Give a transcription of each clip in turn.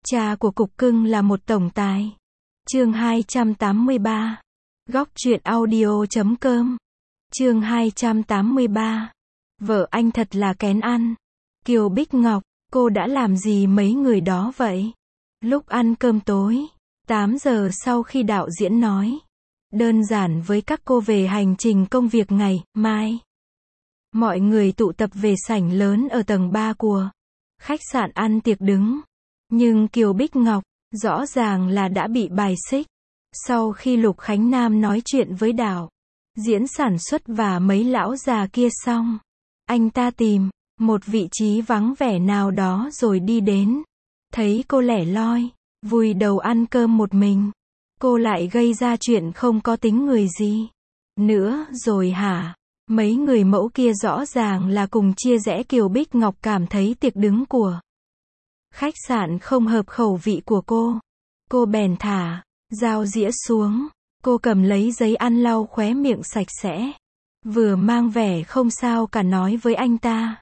Cha của cục cưng là một tổng tài. Chương 283. Góc truyện audio.com. Chương 283. Vợ anh thật là kén ăn. Kiều Bích Ngọc, cô đã làm gì mấy người đó vậy? Lúc ăn cơm tối, 8 giờ sau khi đạo diễn nói đơn giản với các cô về hành trình công việc ngày mai, mọi người tụ tập về sảnh lớn ở tầng 3 của khách sạn ăn tiệc đứng. Nhưng Kiều Bích Ngọc, rõ ràng là đã bị bài xích. Sau khi Lục Khánh Nam nói chuyện với đạo diễn sản xuất và mấy lão già kia xong, anh ta tìm một vị trí vắng vẻ nào đó rồi đi đến. Thấy cô lẻ loi, vùi đầu ăn cơm một mình. Cô lại gây ra chuyện không có tính người gì nữa rồi hả? Mấy người mẫu kia rõ ràng là cùng chia rẽ. Kiều Bích Ngọc cảm thấy tiệc đứng của khách sạn không hợp khẩu vị của cô. Cô bèn thả dao dĩa xuống. Cô cầm lấy giấy ăn lau khóe miệng sạch sẽ. Vừa mang vẻ không sao cả nói với anh ta.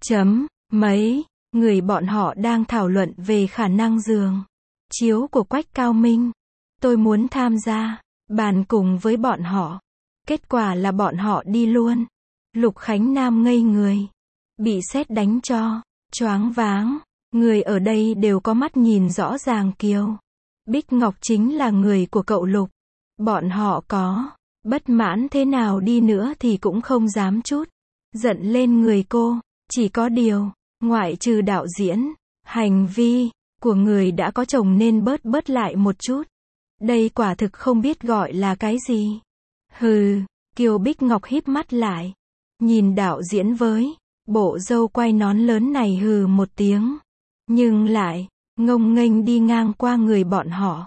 Mấy người bọn họ đang thảo luận về khả năng giường chiếu của Quách Cao Minh. Tôi muốn tham gia bàn cùng với bọn họ. Kết quả là bọn họ đi luôn. Lục Khánh Nam ngây người. Bị sét đánh cho choáng váng. Người ở đây đều có mắt nhìn rõ ràng Kiều Bích Ngọc chính là người của cậu Lục. Bọn họ có bất mãn thế nào đi nữa thì cũng không dám chút giận lên người cô. Chỉ có điều, ngoại trừ đạo diễn, hành vi của người đã có chồng nên bớt lại một chút. Đây quả thực không biết gọi là cái gì. Hừ, Kiều Bích Ngọc híp mắt lại. Nhìn đạo diễn với bộ râu quai nón lớn này hừ một tiếng. Nhưng lại ngông nghênh đi ngang qua người bọn họ.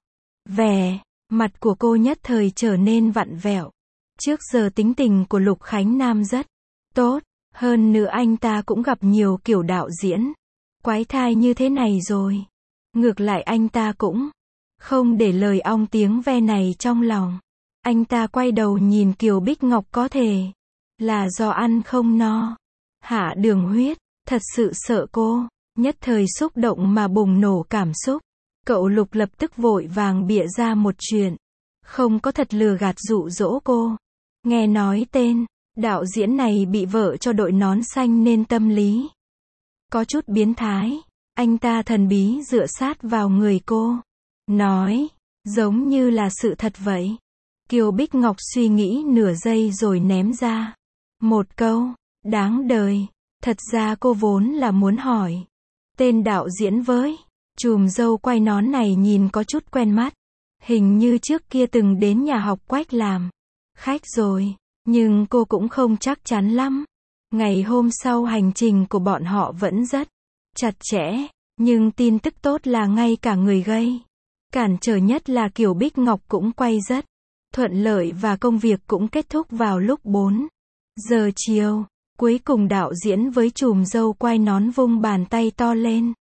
Vẻ mặt của cô nhất thời trở nên vặn vẹo. Trước giờ tính tình của Lục Khánh Nam rất tốt. Hơn nữa anh ta cũng gặp nhiều kiểu đạo diễn quái thai như thế này rồi. Ngược lại anh ta cũng không để lời ong tiếng ve này trong lòng. Anh ta quay đầu nhìn Kiều Bích Ngọc, có thể là do ăn không no, hạ đường huyết, thật sự sợ cô. Nhất thời xúc động mà bùng nổ cảm xúc. Cậu Lục lập tức vội vàng bịa ra một chuyện không có thật lừa gạt dụ dỗ cô. Nghe nói tên đạo diễn này bị vợ cho đội nón xanh nên tâm lý có chút biến thái. Anh ta thần bí dựa sát vào người cô, nói giống như là sự thật vậy. Kiều Bích Ngọc suy nghĩ nửa giây rồi ném ra một câu đáng đời. Thật ra cô vốn là muốn hỏi tên đạo diễn với chùm râu quai nón này nhìn có chút quen mắt. Hình như trước kia từng đến nhà học Quách làm khách rồi. Nhưng cô cũng không chắc chắn lắm. Ngày hôm sau hành trình của bọn họ vẫn rất chặt chẽ. Nhưng tin tức tốt là ngay cả người gây cản trở nhất là Kiều Bích Ngọc cũng quay rất thuận lợi và công việc cũng kết thúc vào lúc 4 giờ chiều. Cuối cùng đạo diễn với chùm râu quai nón vung bàn tay to lên.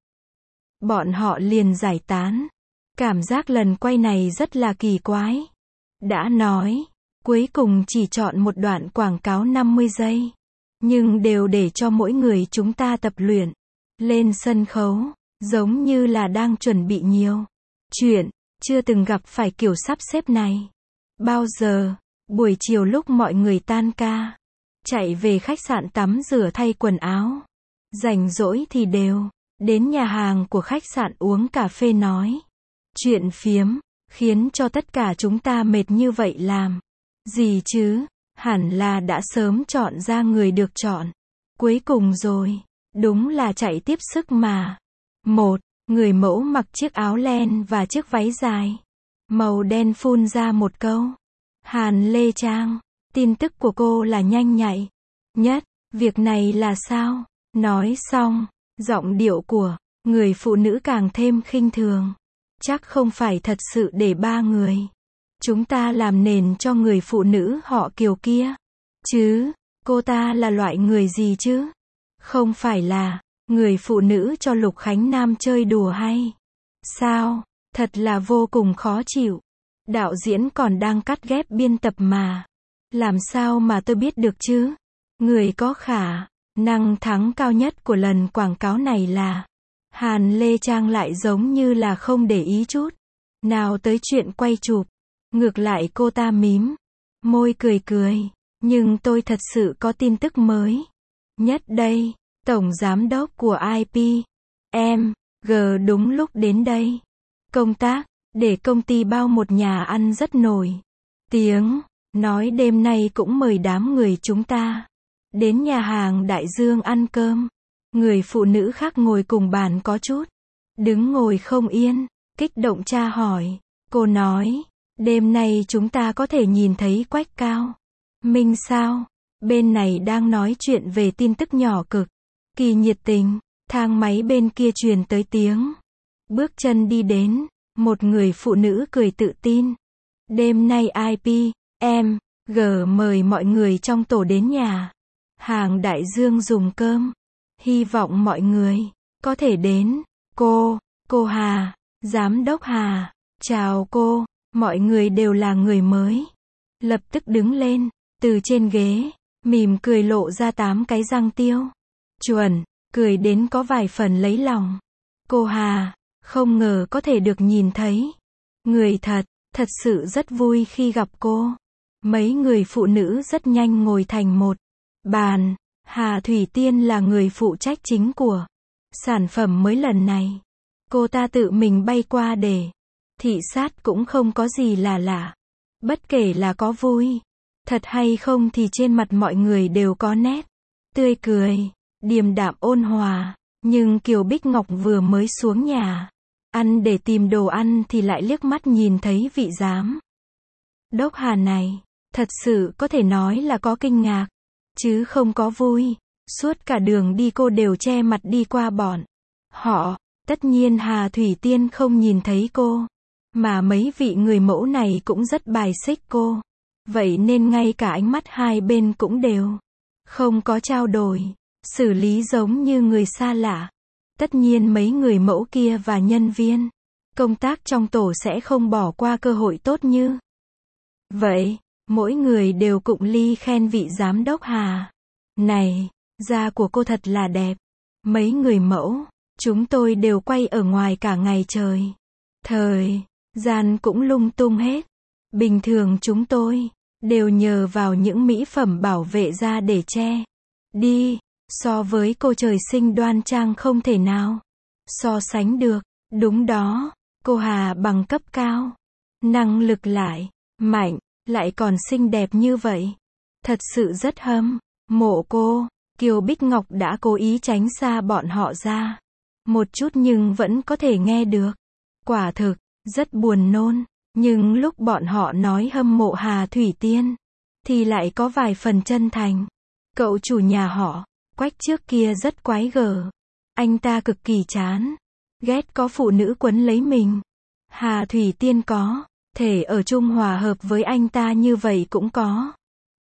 Bọn họ liền giải tán. Cảm giác lần quay này rất là kỳ quái. Đã nói cuối cùng chỉ chọn một đoạn quảng cáo 50 giây. Nhưng đều để cho mỗi người chúng ta tập luyện lên sân khấu. Giống như là đang chuẩn bị nhiều chuyện. Chưa từng gặp phải kiểu sắp xếp này bao giờ. Buổi chiều lúc mọi người tan ca, chạy về khách sạn tắm rửa thay quần áo. Rảnh rỗi thì đều đến nhà hàng của khách sạn uống cà phê nói chuyện phiếm. Khiến cho tất cả chúng ta mệt như vậy làm gì chứ? Hẳn là đã sớm chọn ra người được chọn cuối cùng rồi. Đúng là chạy tiếp sức mà. Một người mẫu mặc chiếc áo len và chiếc váy dài màu đen phun ra một câu. Hàn Lê Trang. Tin tức của cô là nhanh nhạy nhất. Việc này là sao? Nói xong, giọng điệu của người phụ nữ càng thêm khinh thường. Chắc không phải thật sự để 3 người chúng ta làm nền cho người phụ nữ họ Kiều kia chứ? Cô ta là loại người gì chứ? Không phải là người phụ nữ cho Lục Khánh Nam chơi đùa hay sao? Thật là vô cùng khó chịu. Đạo diễn còn đang cắt ghép biên tập mà. Làm sao mà tôi biết được chứ? Người có khả năng thắng cao nhất của lần quảng cáo này là Hàn Lê Trang lại giống như là không để ý chút nào tới chuyện quay chụp. Ngược lại cô ta mím môi cười cười. Nhưng tôi thật sự có tin tức mới nhất đây. Tổng giám đốc của IPMG đúng lúc đến đây công tác, để công ty bao một nhà ăn rất nổi tiếng, nói đêm nay cũng mời đám người chúng ta đến nhà hàng Đại Dương ăn cơm. Người phụ nữ khác ngồi cùng bàn có chút đứng ngồi không yên, kích động tra hỏi. Cô nói, đêm nay chúng ta có thể nhìn thấy Quách Cao Minh sao? Bên này đang nói chuyện về tin tức nhỏ cực kỳ nhiệt tình. Thang máy bên kia truyền tới tiếng bước chân đi đến. Một người phụ nữ cười tự tin. Đêm nay IPMG mời mọi người trong tổ đến nhà hàng Đại Dương dùng cơm. Hy vọng mọi người có thể đến. Cô Hà, Giám đốc Hà, chào cô. Mọi người đều là người mới. Lập tức đứng lên, từ trên ghế, mỉm cười lộ ra 8 cái răng tiêu. Chuẩn, cười đến có vài phần lấy lòng. Cô Hà, không ngờ có thể được nhìn thấy người thật sự rất vui khi gặp cô. Mấy người phụ nữ rất nhanh ngồi thành một bàn. Hà Thủy Tiên là người phụ trách chính của sản phẩm mới lần này. Cô ta tự mình bay qua để thị sát cũng không có gì là lạ. Bất kể là có vui thật hay không thì trên mặt mọi người đều có nét tươi cười, điềm đạm ôn hòa. Nhưng Kiều Bích Ngọc vừa mới xuống nhà ăn để tìm đồ ăn thì lại liếc mắt nhìn thấy vị giám đốc Hà này. Thật sự có thể nói là có kinh ngạc, chứ không có vui. Suốt cả đường đi cô đều che mặt đi qua bọn họ. Tất nhiên Hà Thủy Tiên không nhìn thấy cô, mà mấy vị người mẫu này cũng rất bài xích cô. Vậy nên ngay cả ánh mắt hai bên cũng đều không có trao đổi, xử lý giống như người xa lạ. Tất nhiên mấy người mẫu kia và nhân viên công tác trong tổ sẽ không bỏ qua cơ hội tốt như vậy. Mỗi người đều cụng ly khen vị giám đốc Hà này. Da của cô thật là đẹp. Mấy người mẫu chúng tôi đều quay ở ngoài cả ngày trời. Thời gian cũng lung tung hết. Bình thường chúng tôi đều nhờ vào những mỹ phẩm bảo vệ da để che đi. So với cô trời sinh đoan trang không thể nào so sánh được. Đúng đó, cô Hà bằng cấp cao, năng lực lại mạnh, lại còn xinh đẹp như vậy. Thật sự rất hâm mộ cô. Kiều Bích Ngọc đã cố ý tránh xa bọn họ ra một chút nhưng vẫn có thể nghe được. Quả thực rất buồn nôn. Nhưng lúc bọn họ nói hâm mộ Hà Thủy Tiên thì lại có vài phần chân thành. Cậu chủ nhà họ Quách trước kia rất quái gở. Anh ta cực kỳ chán ghét có phụ nữ quấn lấy mình. Hà Thủy Tiên có thể ở chung hòa hợp với anh ta như vậy cũng có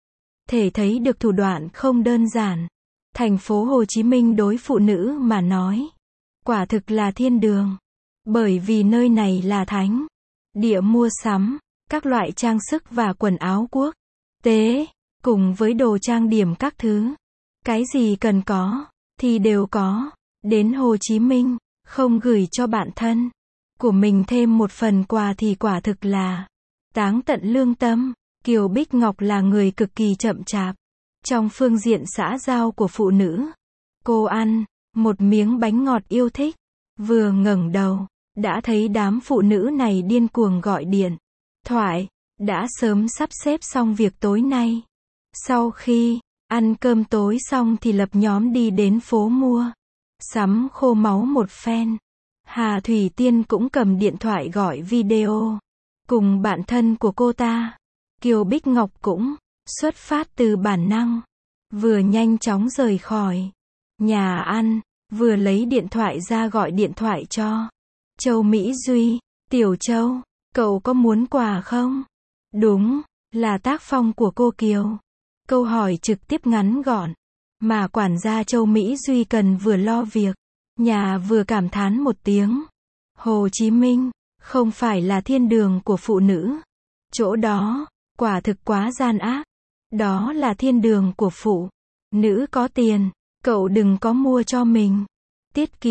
thể thấy được thủ đoạn không đơn giản. Thành phố Hồ Chí Minh đối phụ nữ mà nói quả thực là thiên đường. Bởi vì nơi này là thánh địa mua sắm các loại trang sức và quần áo quốc tế, cùng với đồ trang điểm các thứ. Cái gì cần có thì đều có. Đến Hồ Chí Minh không gửi cho bạn thân của mình thêm một phần quà thì quả thực là táng tận lương tâm. Kiều Bích Ngọc là người cực kỳ chậm chạp trong phương diện xã giao của phụ nữ. Cô ăn một miếng bánh ngọt yêu thích, vừa ngẩng đầu đã thấy đám phụ nữ này điên cuồng gọi điện thoại, đã sớm sắp xếp xong việc tối nay. Sau khi ăn cơm tối xong thì lập nhóm đi đến phố mua sắm khô máu một phen. Hà Thủy Tiên cũng cầm điện thoại gọi video cùng bạn thân của cô ta. Kiều Bích Ngọc cũng xuất phát từ bản năng, vừa nhanh chóng rời khỏi nhà ăn, vừa lấy điện thoại ra gọi điện thoại cho Châu Mỹ Duy. Tiểu Châu, cậu có muốn quà không? Đúng là tác phong của cô Kiều. Câu hỏi trực tiếp ngắn gọn, mà quản gia Châu Mỹ Duy cần vừa lo việc nhà vừa cảm thán một tiếng. Hồ Chí Minh không phải là thiên đường của phụ nữ. Chỗ đó quả thực quá gian ác. Đó là thiên đường của phụ nữ có tiền. Cậu đừng có mua cho mình tiết kiệm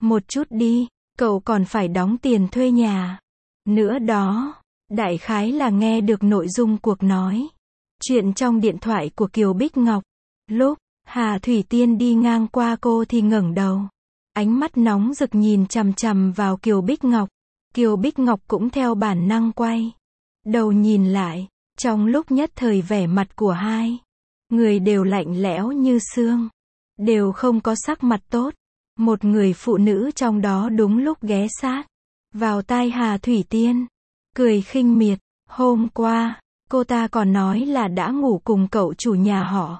Một chút đi, cậu còn phải đóng tiền thuê nhà. Nữa đó, đại khái là nghe được nội dung cuộc nói chuyện trong điện thoại của Kiều Bích Ngọc. Lúc Hà Thủy Tiên đi ngang qua cô thì ngẩng đầu. Ánh mắt nóng rực nhìn chằm chằm vào Kiều Bích Ngọc. Kiều Bích Ngọc cũng theo bản năng quay đầu nhìn lại. Trong lúc nhất thời vẻ mặt của hai người đều lạnh lẽo như xương. Đều không có sắc mặt tốt. Một người phụ nữ trong đó đúng lúc ghé sát vào tai Hà Thủy Tiên. Cười khinh miệt. Hôm qua, cô ta còn nói là đã ngủ cùng cậu chủ nhà họ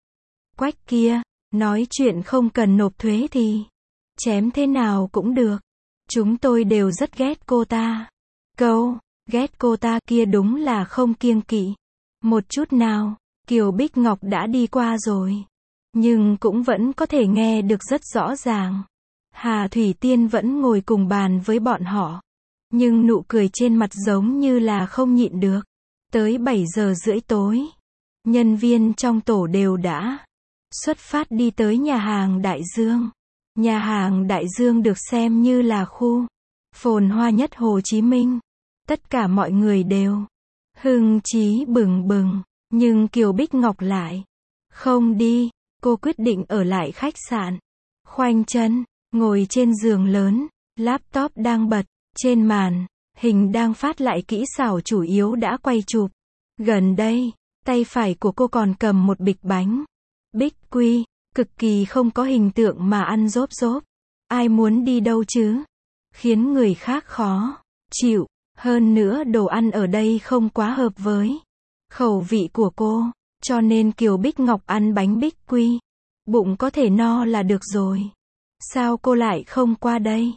Quách kia. Nói chuyện không cần nộp thuế thì chém thế nào cũng được. Chúng tôi đều rất ghét cô ta. Câu ghét cô ta kia đúng là không kiêng kỵ một chút nào. Kiều Bích Ngọc đã đi qua rồi, nhưng cũng vẫn có thể nghe được rất rõ ràng. Hà Thủy Tiên vẫn ngồi cùng bàn với bọn họ, nhưng nụ cười trên mặt giống như là không nhịn được. Tới 7 giờ rưỡi tối, nhân viên trong tổ đều đã xuất phát đi tới nhà hàng Đại Dương. Nhà hàng Đại Dương được xem như là khu phồn hoa nhất Hồ Chí Minh. Tất cả mọi người đều hưng chí bừng bừng, nhưng Kiều Bích Ngọc lại không đi. Cô quyết định ở lại khách sạn. Khoanh chân, ngồi trên giường lớn, laptop đang bật, trên màn hình đang phát lại kỹ xảo chủ yếu đã quay chụp. Gần đây, tay phải của cô còn cầm một bịch bánh Bích Quy, cực kỳ không có hình tượng mà ăn rốp rốp. Ai muốn đi đâu chứ? Khiến người khác khó chịu. Hơn nữa đồ ăn ở đây không quá hợp với khẩu vị của cô, cho nên Kiều Bích Ngọc ăn bánh Bích Quy. Bụng có thể no là được rồi. Sao cô lại không qua đây?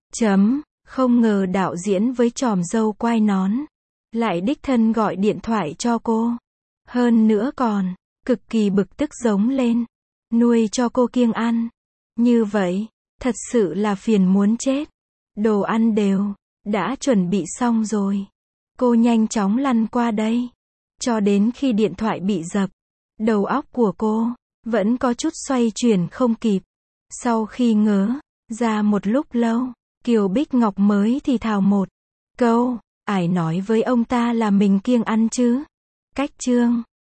Không ngờ đạo diễn với chòm râu quai nón lại đích thân gọi điện thoại cho cô. Hơn nữa còn cực kỳ bực tức giống lên. Nuôi cho cô kiêng ăn như vậy, thật sự là phiền muốn chết. Đồ ăn đều đã chuẩn bị xong rồi. Cô nhanh chóng lăn qua đây. Cho đến khi điện thoại bị dập, đầu óc của cô vẫn có chút xoay chuyển không kịp. Sau khi ngớ ra một lúc lâu, Kiều Bích Ngọc mới thì thào một câu. Ai nói với ông ta là mình kiêng ăn chứ? Cách chương